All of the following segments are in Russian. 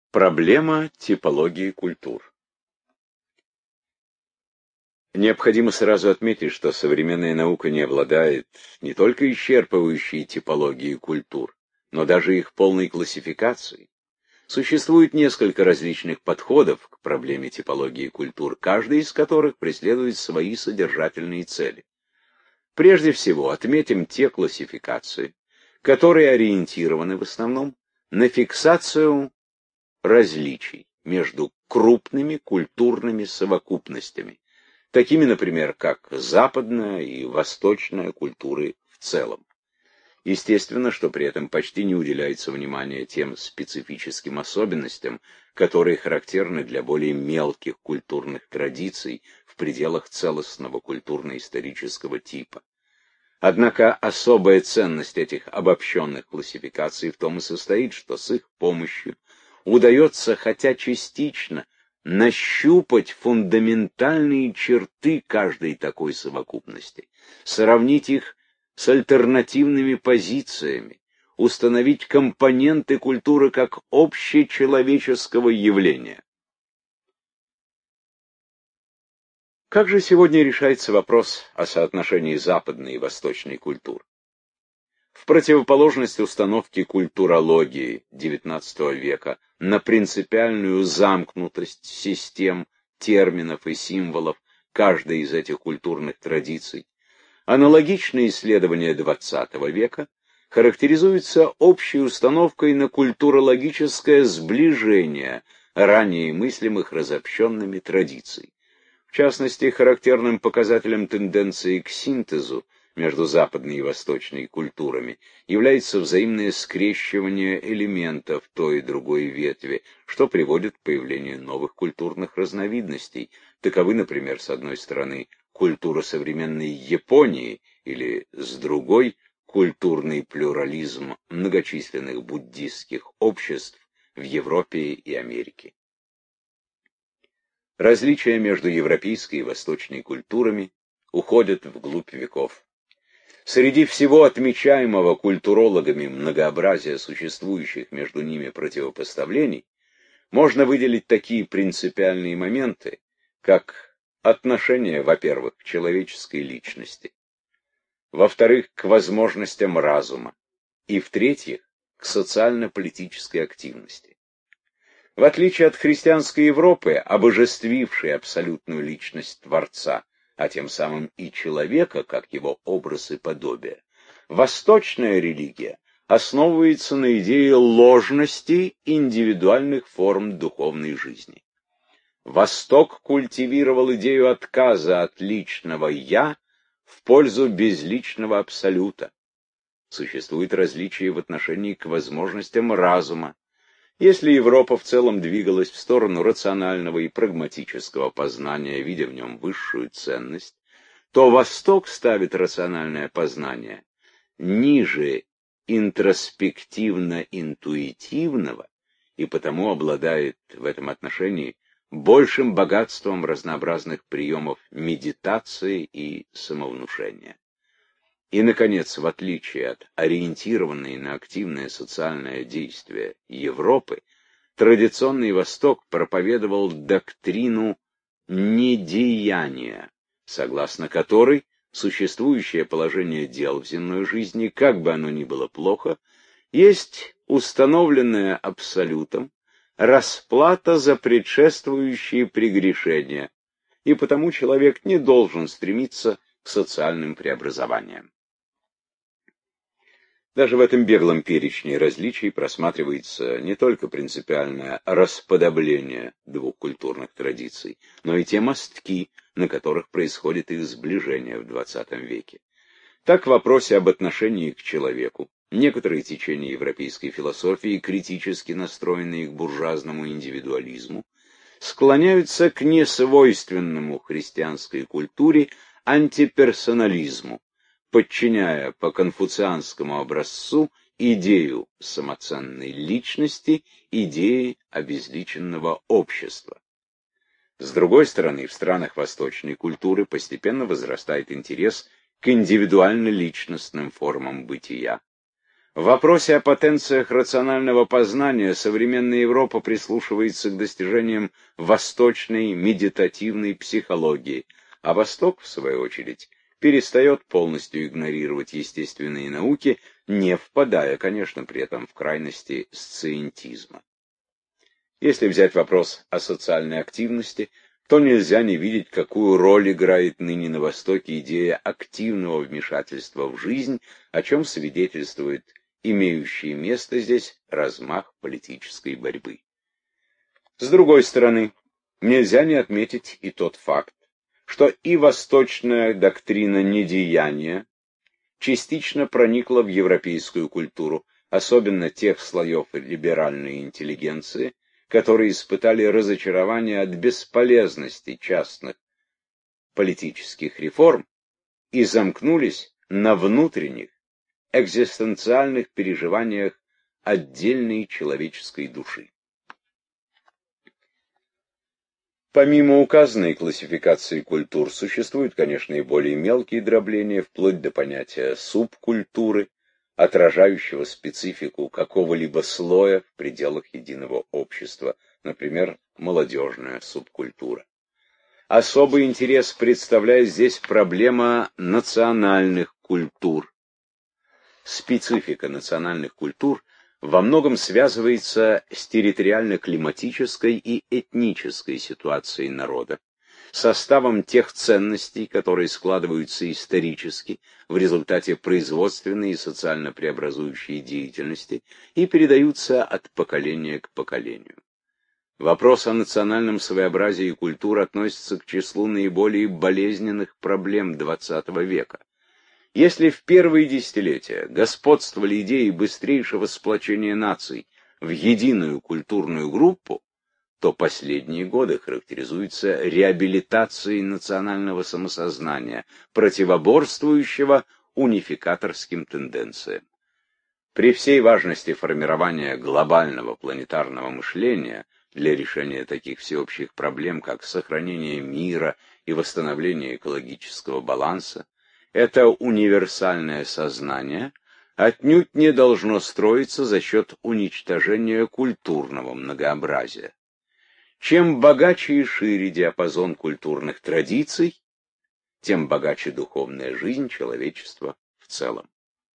Проблема типологии культур. Необходимо сразу отметить, что современная наука не обладает не только исчерпывающей типологией культур, но даже их полной классификацией. Существует несколько различных подходов к проблеме типологии культур, каждый из которых преследует свои содержательные цели. Прежде всего, отметим те классификации, которые ориентированы в основном на фиксацию различий между крупными культурными совокупностями, такими, например, как западная и восточная культуры в целом. Естественно, что при этом почти не уделяется внимания тем специфическим особенностям, которые характерны для более мелких культурных традиций в пределах целостного культурно-исторического типа. Однако особая ценность этих обобщенных классификаций в том и состоит, что с их помощью удается хотя частично нащупать фундаментальные черты каждой такой совокупности, сравнить их с альтернативными позициями, установить компоненты культуры как общечеловеческого явления. Как же сегодня решается вопрос о соотношении западной и восточной культур? В противоположность установке культурологии XIX века на принципиальную замкнутость систем, терминов и символов каждой из этих культурных традиций, аналогичные исследования XX века характеризуются общей установкой на культурологическое сближение ранее мыслимых разобщенными традиций. В частности, характерным показателем тенденции к синтезу между западной и восточной культурами является взаимное скрещивание элементов той и другой ветви, что приводит к появлению новых культурных разновидностей. Таковы, например, с одной стороны, культура современной Японии или, с другой, культурный плюрализм многочисленных буддистских обществ в Европе и Америке. Различия между европейской и восточной культурами уходят вглубь веков. Среди всего отмечаемого культурологами многообразия существующих между ними противопоставлений можно выделить такие принципиальные моменты, как отношение, во-первых, к человеческой личности, во-вторых, к возможностям разума и, в-третьих, к социально-политической активности. В отличие от христианской Европы, обожествившей абсолютную личность Творца, а тем самым и человека, как его образ и подобие, восточная религия основывается на идее ложности индивидуальных форм духовной жизни. Восток культивировал идею отказа от личного «я» в пользу безличного абсолюта. Существует различие в отношении к возможностям разума. Если Европа в целом двигалась в сторону рационального и прагматического познания, видя в нем высшую ценность, то Восток ставит рациональное познание ниже интроспективно-интуитивного и потому обладает в этом отношении большим богатством разнообразных приемов медитации и самовнушения. И, наконец, в отличие от ориентированной на активное социальное действие Европы, традиционный Восток проповедовал доктрину недеяния, согласно которой существующее положение дел в земной жизни, как бы оно ни было плохо, есть установленная абсолютом расплата за предшествующие прегрешения, и потому человек не должен стремиться к социальным преобразованиям. Даже в этом беглом перечне различий просматривается не только принципиальное расподобление двух культурных традиций, но и те мостки, на которых происходит их сближение в XX веке. Так, в вопросе об отношении к человеку некоторые течения европейской философии, критически настроенные к буржуазному индивидуализму, склоняются к несвойственному христианской культуре антиперсонализму, подчиняя по конфуцианскому образцу идею самоценной личности идее обезличенного общества. С другой стороны, в странах восточной культуры постепенно возрастает интерес к индивидуально-личностным формам бытия. В вопросе о потенциях рационального познания современная Европа прислушивается к достижениям восточной медитативной психологии, а Восток, в свою очередь, перестает полностью игнорировать естественные науки, не впадая, конечно, при этом в крайности сциентизма. Если взять вопрос о социальной активности, то нельзя не видеть, какую роль играет ныне на Востоке идея активного вмешательства в жизнь, о чем свидетельствует имеющий место здесь размах политической борьбы. С другой стороны, нельзя не отметить и тот факт, что и восточная доктрина недеяния частично проникла в европейскую культуру, особенно тех слоев либеральной интеллигенции, которые испытали разочарование от бесполезности частных политических реформ и замкнулись на внутренних, экзистенциальных переживаниях отдельной человеческой души. Помимо указанной классификации культур, существуют, конечно, и более мелкие дробления, вплоть до понятия субкультуры, отражающего специфику какого-либо слоя в пределах единого общества, например, молодежная субкультура. Особый интерес представляет здесь проблема национальных культур. Специфика национальных культур во многом связывается с территориально-климатической и этнической ситуацией народа, составом тех ценностей, которые складываются исторически в результате производственной и социально преобразующей деятельности и передаются от поколения к поколению. Вопрос о национальном своеобразии культур относится к числу наиболее болезненных проблем XX века. Если в первые десятилетия господствовали идеи быстрейшего сплочения наций в единую культурную группу, то последние годы характеризуются реабилитацией национального самосознания, противоборствующего унификаторским тенденциям. При всей важности формирования глобального планетарного мышления для решения таких всеобщих проблем, как сохранение мира и восстановление экологического баланса, это универсальное сознание отнюдь не должно строиться за счет уничтожения культурного многообразия. Чем богаче и шире диапазон культурных традиций, тем богаче духовная жизнь человечества в целом.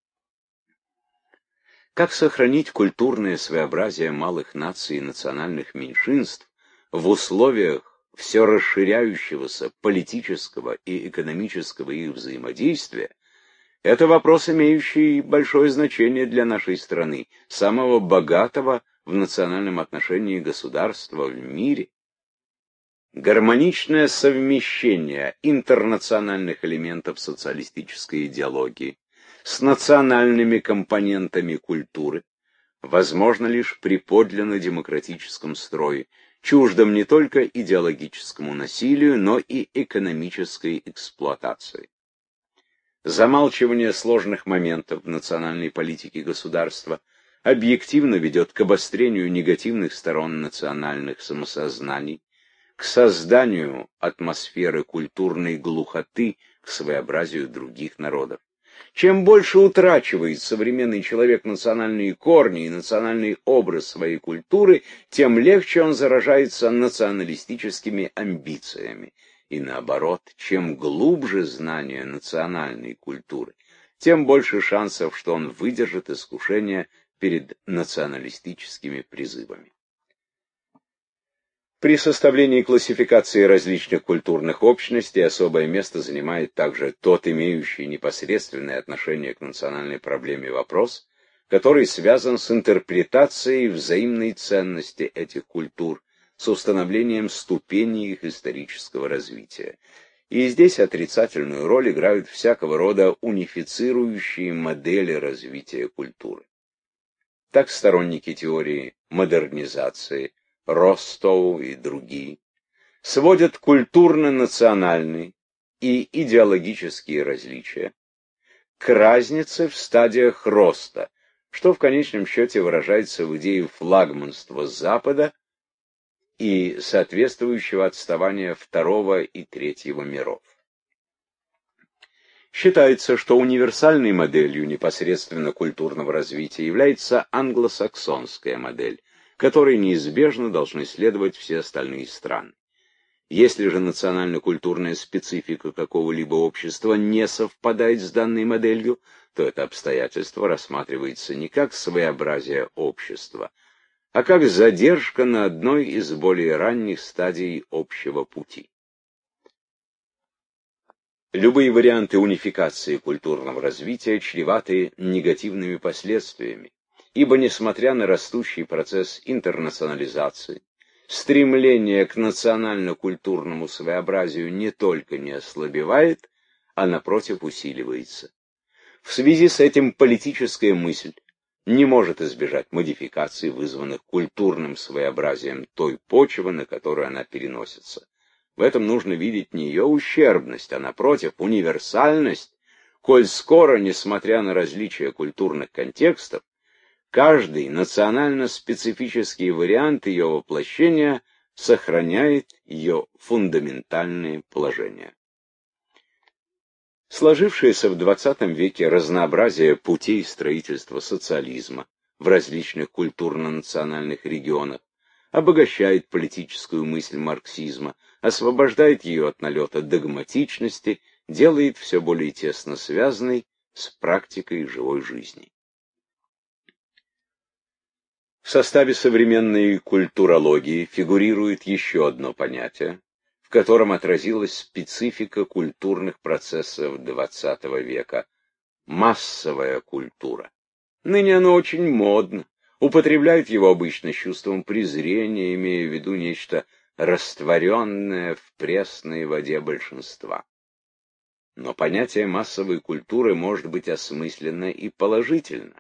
Как сохранить культурное своеобразие малых наций и национальных меньшинств в условиях все расширяющегося политического и экономического их взаимодействия, это вопрос, имеющий большое значение для нашей страны, самого богатого в национальном отношении государства в мире. Гармоничное совмещение интернациональных элементов социалистической идеологии с национальными компонентами культуры возможно лишь при подлинно демократическом строе, чуждом не только идеологическому насилию, но и экономической эксплуатации. Замалчивание сложных моментов в национальной политике государства объективно ведет к обострению негативных сторон национальных самосознаний, к созданию атмосферы культурной глухоты к своеобразию других народов. Чем больше утрачивает современный человек национальные корни и национальный образ своей культуры, тем легче он заражается националистическими амбициями. И наоборот, чем глубже знание национальной культуры, тем больше шансов, что он выдержит искушение перед националистическими призывами. При составлении классификации различных культурных общностей особое место занимает также тот, имеющий непосредственное отношение к национальной проблеме вопрос, который связан с интерпретацией взаимной ценности этих культур, с установлением ступеней их исторического развития. И здесь отрицательную роль играют всякого рода унифицирующие модели развития культуры. Так сторонники теории модернизации, Ростоу и другие, сводят культурно-национальные и идеологические различия к разнице в стадиях роста, что в конечном счете выражается в идее флагманства Запада и соответствующего отставания второго и третьего миров. Считается, что универсальной моделью непосредственно культурного развития является англосаксонская модель, которой неизбежно должны следовать все остальные страны. Если же национально-культурная специфика какого-либо общества не совпадает с данной моделью, то это обстоятельство рассматривается не как своеобразие общества, а как задержка на одной из более ранних стадий общего пути. Любые варианты унификации культурного развития чреваты негативными последствиями, ибо, несмотря на растущий процесс интернационализации, стремление к национально-культурному своеобразию не только не ослабевает, а напротив усиливается. В связи с этим политическая мысль не может избежать модификаций, вызванных культурным своеобразием той почвы, на которую она переносится. В этом нужно видеть не ее ущербность, а, напротив, универсальность, коль скоро, несмотря на различия культурных контекстов, каждый национально-специфический вариант ее воплощения сохраняет ее фундаментальные положения. Сложившееся в XX веке разнообразие путей строительства социализма в различных культурно-национальных регионах обогащает политическую мысль марксизма, освобождает ее от налета догматичности, делает все более тесно связанной с практикой живой жизни. В составе современной культурологии фигурирует еще одно понятие, в котором отразилась специфика культурных процессов XX века – массовая культура. Ныне оно очень модно, употребляют его обычно с чувством презрения, имея в виду нечто растворенное в пресной воде большинства. Но понятие массовой культуры может быть осмысленно и положительно.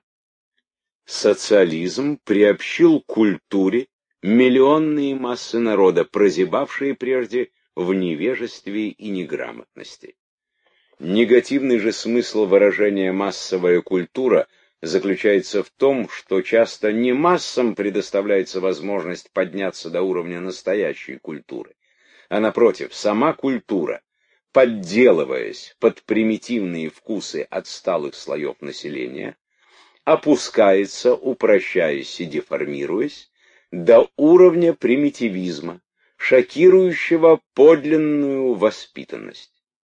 Социализм приобщил к культуре миллионные массы народа, прозябавшие прежде в невежестве и неграмотности. Негативный же смысл выражения «массовая культура» заключается в том, что часто не массам предоставляется возможность подняться до уровня настоящей культуры, а напротив, сама культура, подделываясь под примитивные вкусы отсталых слоев населения, опускается, упрощаясь и деформируясь, до уровня примитивизма, шокирующего подлинную воспитанность.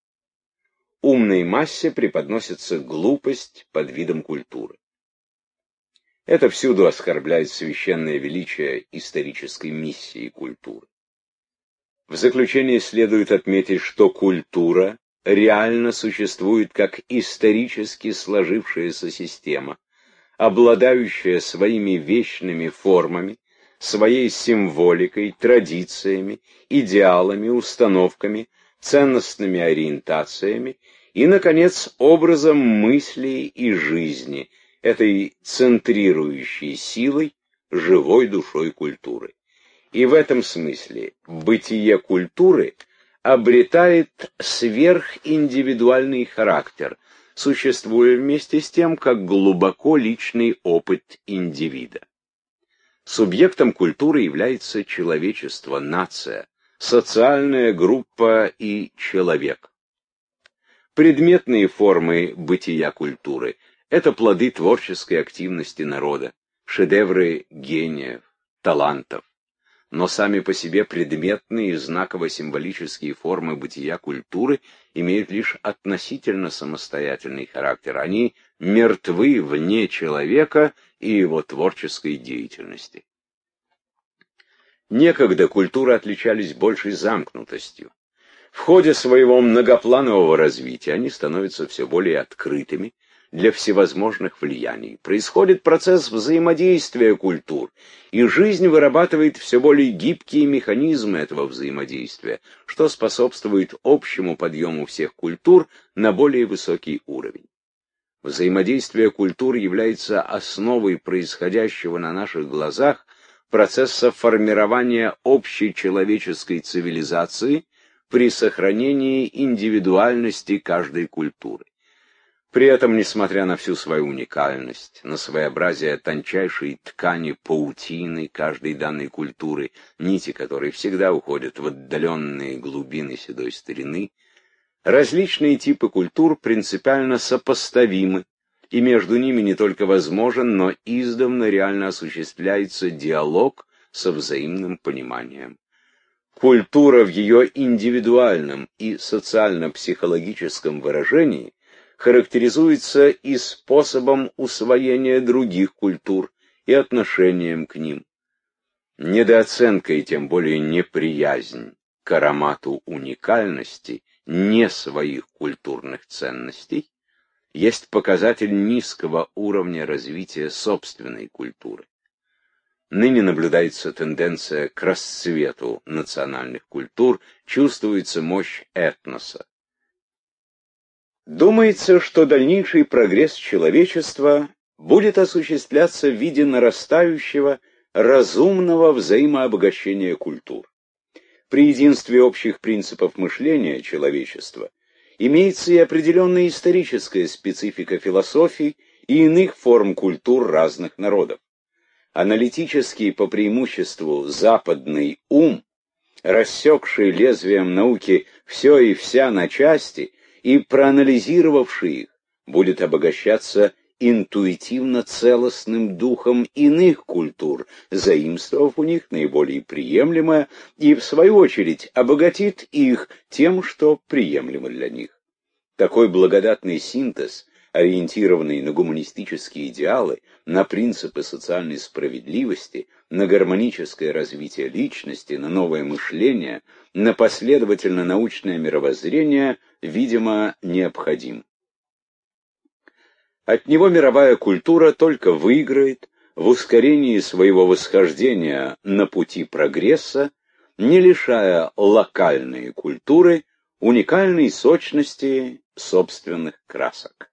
Умной массе преподносится глупость под видом культуры. Это всюду оскорбляет священное величие исторической миссии культуры. В заключение следует отметить, что культура реально существует как исторически сложившаяся система, обладающая своими вечными формами, своей символикой, традициями, идеалами, установками, ценностными ориентациями и, наконец, образом мысли и жизни, этой центрирующей силой, живой душой культуры. И в этом смысле бытие культуры обретает сверхиндивидуальный характер, существуя вместе с тем как глубоко личный опыт индивида. Субъектом культуры является человечество, нация, социальная группа и человек. Предметные формы бытия культуры – это плоды творческой активности народа, шедевры гениев, талантов. Но сами по себе предметные и знаково-символические формы бытия культуры имеют лишь относительно самостоятельный характер. Они мертвы вне человека и его творческой деятельности. Некогда культуры отличались большей замкнутостью. В ходе своего многопланового развития они становятся все более открытыми для всевозможных влияний. Происходит процесс взаимодействия культур, и жизнь вырабатывает все более гибкие механизмы этого взаимодействия, что способствует общему подъему всех культур на более высокий уровень. Взаимодействие культур является основой происходящего на наших глазах процесса формирования общей человеческой цивилизации при сохранении индивидуальности каждой культуры. При этом, несмотря на всю свою уникальность, на своеобразие тончайшей ткани паутины каждой данной культуры, нити которой всегда уходят в отдаленные глубины седой старины, Различные типы культур принципиально сопоставимы, и между ними не только возможен, но издавна реально осуществляется диалог со взаимным пониманием. Культура в ее индивидуальном и социально-психологическом выражении характеризуется и способом усвоения других культур, и отношением к ним. Недооценка и тем более неприязнь к аромату уникальности не своих культурных ценностей есть показатель низкого уровня развития собственной культуры. Ныне наблюдается тенденция к расцвету национальных культур, чувствуется мощь этноса. Думается, что дальнейший прогресс человечества будет осуществляться в виде нарастающего разумного взаимообогащения культур. При единстве общих принципов мышления человечества имеется и определенная историческая специфика философий и иных форм культур разных народов. Аналитический по преимуществу западный ум, рассекший лезвием науки все и вся на части и проанализировавший их, будет обогащаться интуитивно целостным духом иных культур, заимствовав у них наиболее приемлемое, и, в свою очередь, обогатит их тем, что приемлемо для них. Такой благодатный синтез, ориентированный на гуманистические идеалы, на принципы социальной справедливости, на гармоническое развитие личности, на новое мышление, на последовательно-научное мировоззрение, видимо, необходим. От него мировая культура только выиграет в ускорении своего восхождения на пути прогресса, не лишая локальные культуры уникальной сочности собственных красок.